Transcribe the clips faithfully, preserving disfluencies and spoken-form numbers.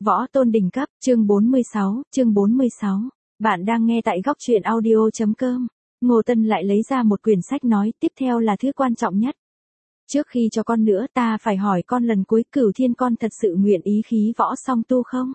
Võ tôn đỉnh cấp, chương bốn mươi sáu, chương bốn mươi sáu. Bạn đang nghe tại góc truyện audio.com. Ngô Tân lại lấy ra một quyển sách nói, tiếp theo là thứ quan trọng nhất. Trước khi cho con nữa ta phải hỏi con lần cuối Cửu Thiên con thật sự nguyện ý khí võ song tu không?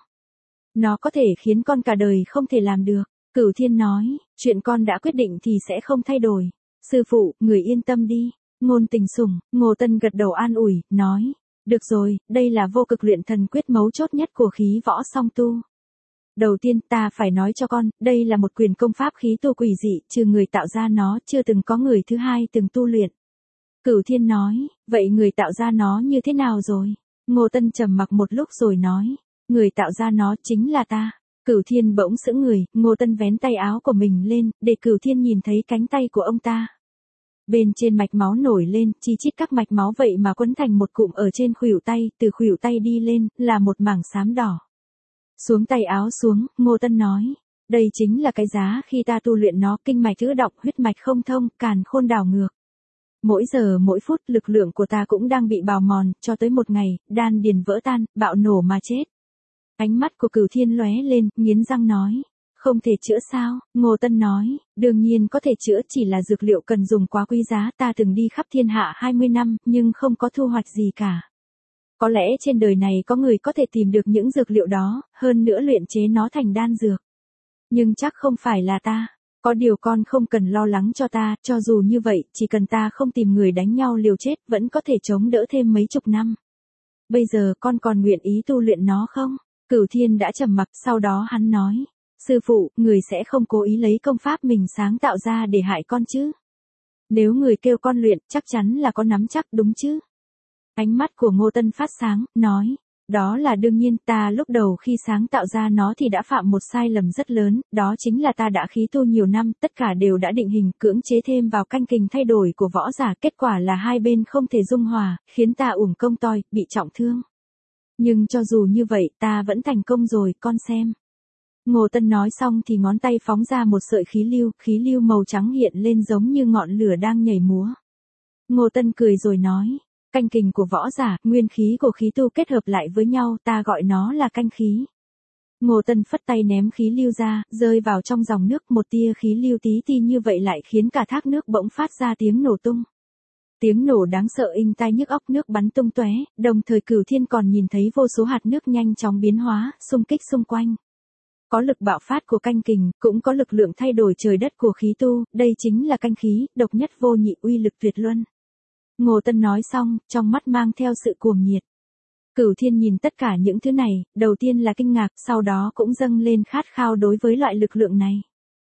Nó có thể khiến con cả đời không thể làm được. Cửu Thiên nói, chuyện con đã quyết định thì sẽ không thay đổi. Sư phụ, người yên tâm đi. Ngôn Tình sủng, Ngô Tân gật đầu an ủi, nói. Được rồi, đây là vô cực luyện thần quyết mấu chốt nhất của khí võ song tu. Đầu tiên ta phải nói cho con, đây là một quyền công pháp khí tu quỷ dị, trừ người tạo ra nó, chưa từng có người thứ hai từng tu luyện. Cửu Thiên nói, vậy người tạo ra nó như thế nào rồi? Ngô Tân trầm mặc một lúc rồi nói, người tạo ra nó chính là ta. Cửu Thiên bỗng sững người, Ngô Tân vén tay áo của mình lên, để Cửu Thiên nhìn thấy cánh tay của ông ta. Bên trên mạch máu nổi lên, chi chít các mạch máu vậy mà quấn thành một cụm ở trên khuỷu tay, từ khuỷu tay đi lên, là một mảng xám đỏ. Xuống tay áo xuống, Ngô Tân nói, đây chính là cái giá khi ta tu luyện nó, kinh mạch ứ đọng, huyết mạch không thông, càn khôn đảo ngược. Mỗi giờ mỗi phút lực lượng của ta cũng đang bị bào mòn, cho tới một ngày, đan điền vỡ tan, bạo nổ mà chết. Ánh mắt của Cửu Thiên lóe lên, nghiến răng nói. Không thể chữa sao? Ngô Tân nói, đương nhiên có thể chữa, chỉ là dược liệu cần dùng quá quý giá, ta từng đi khắp thiên hạ hai mươi năm, nhưng không có thu hoạch gì cả. Có lẽ trên đời này có người có thể tìm được những dược liệu đó, hơn nữa luyện chế nó thành đan dược. Nhưng chắc không phải là ta. Có điều con không cần lo lắng cho ta, cho dù như vậy, chỉ cần ta không tìm người đánh nhau liều chết, vẫn có thể chống đỡ thêm mấy chục năm. Bây giờ con còn nguyện ý tu luyện nó không? Cửu Thiên đã trầm mặc, sau đó hắn nói. Sư phụ, người sẽ không cố ý lấy công pháp mình sáng tạo ra để hại con chứ? Nếu người kêu con luyện, chắc chắn là có nắm chắc đúng chứ? Ánh mắt của Ngô Tân phát sáng, nói. Đó là đương nhiên, ta lúc đầu khi sáng tạo ra nó thì đã phạm một sai lầm rất lớn, đó chính là ta đã khí tu nhiều năm, tất cả đều đã định hình, cưỡng chế thêm vào canh kình thay đổi của võ giả, kết quả là hai bên không thể dung hòa, khiến ta uổng công toi, bị trọng thương. Nhưng cho dù như vậy, ta vẫn thành công rồi, con xem. Ngô Tân nói xong thì ngón tay phóng ra một sợi khí lưu, khí lưu màu trắng hiện lên giống như ngọn lửa đang nhảy múa. Ngô Tân cười rồi nói, canh kình của võ giả, nguyên khí của khí tu kết hợp lại với nhau, ta gọi nó là canh khí. Ngô Tân phất tay ném khí lưu ra, rơi vào trong dòng nước, một tia khí lưu tí ti như vậy lại khiến cả thác nước bỗng phát ra tiếng nổ tung. Tiếng nổ đáng sợ inh tai nhức óc, nước bắn tung tóe, đồng thời Cửu Thiên còn nhìn thấy vô số hạt nước nhanh chóng biến hóa, xung kích xung quanh. Có lực bạo phát của canh kình, cũng có lực lượng thay đổi trời đất của khí tu, đây chính là canh khí, độc nhất vô nhị, uy lực tuyệt luân. Ngô Tân nói xong, trong mắt mang theo sự cuồng nhiệt. Cửu Thiên nhìn tất cả những thứ này, đầu tiên là kinh ngạc, sau đó cũng dâng lên khát khao đối với loại lực lượng này.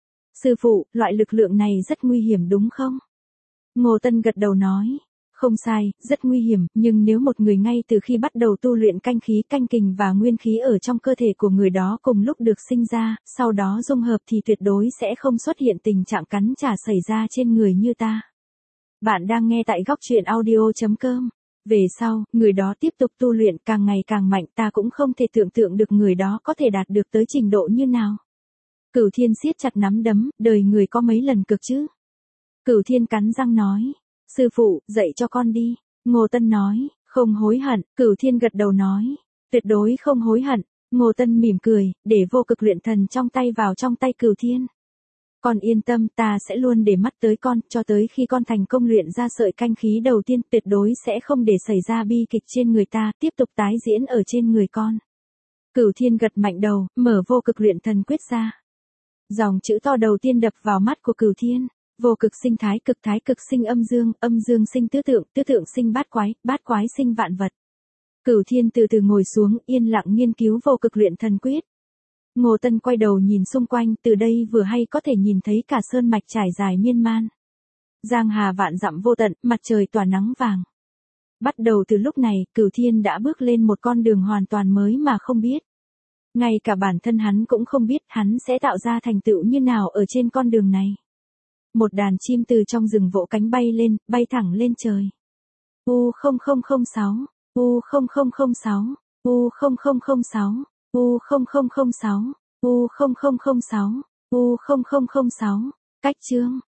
Sư phụ, loại lực lượng này rất nguy hiểm đúng không? Ngô Tân gật đầu nói. Không sai, rất nguy hiểm, nhưng nếu một người ngay từ khi bắt đầu tu luyện canh khí, canh kình và nguyên khí ở trong cơ thể của người đó cùng lúc được sinh ra, sau đó dung hợp thì tuyệt đối sẽ không xuất hiện tình trạng cắn trả xảy ra trên người như ta. Bạn đang nghe tại góc truyện audio.com. Về sau, người đó tiếp tục tu luyện càng ngày càng mạnh, ta cũng không thể tưởng tượng được người đó có thể đạt được tới trình độ như nào. Cửu Thiên siết chặt nắm đấm, đời người có mấy lần cực chứ? Cửu Thiên cắn răng nói. Sư phụ, dạy cho con đi. Ngô Tân nói, không hối hận. Cửu Thiên gật đầu nói, tuyệt đối không hối hận. Ngô Tân mỉm cười, để vô cực luyện thần trong tay vào trong tay Cửu Thiên. Con yên tâm, ta sẽ luôn để mắt tới con, cho tới khi con thành công luyện ra sợi canh khí đầu tiên, tuyệt đối sẽ không để xảy ra bi kịch trên người ta, tiếp tục tái diễn ở trên người con. Cửu Thiên gật mạnh đầu, mở vô cực luyện thần quyết ra. Dòng chữ to đầu tiên đập vào mắt của Cửu Thiên. Vô cực sinh thái, cực thái cực sinh âm dương, âm dương sinh tứ tượng, tứ tượng sinh bát quái, bát quái sinh vạn vật. Cửu Thiên từ từ ngồi xuống, yên lặng nghiên cứu vô cực luyện thần quyết. Ngô Tân quay đầu nhìn xung quanh, từ đây vừa hay có thể nhìn thấy cả sơn mạch trải dài miên man. Giang hà vạn dặm vô tận, mặt trời tỏa nắng vàng. Bắt đầu từ lúc này, Cửu Thiên đã bước lên một con đường hoàn toàn mới mà không biết. Ngay cả bản thân hắn cũng không biết hắn sẽ tạo ra thành tựu như nào ở trên con đường này. Một đàn chim từ trong rừng vỗ cánh bay lên, bay thẳng lên trời. U không không không sáu, U không không không sáu, U không không không sáu, U không không không sáu, U không không không sáu, U không không không sáu. Cách chương.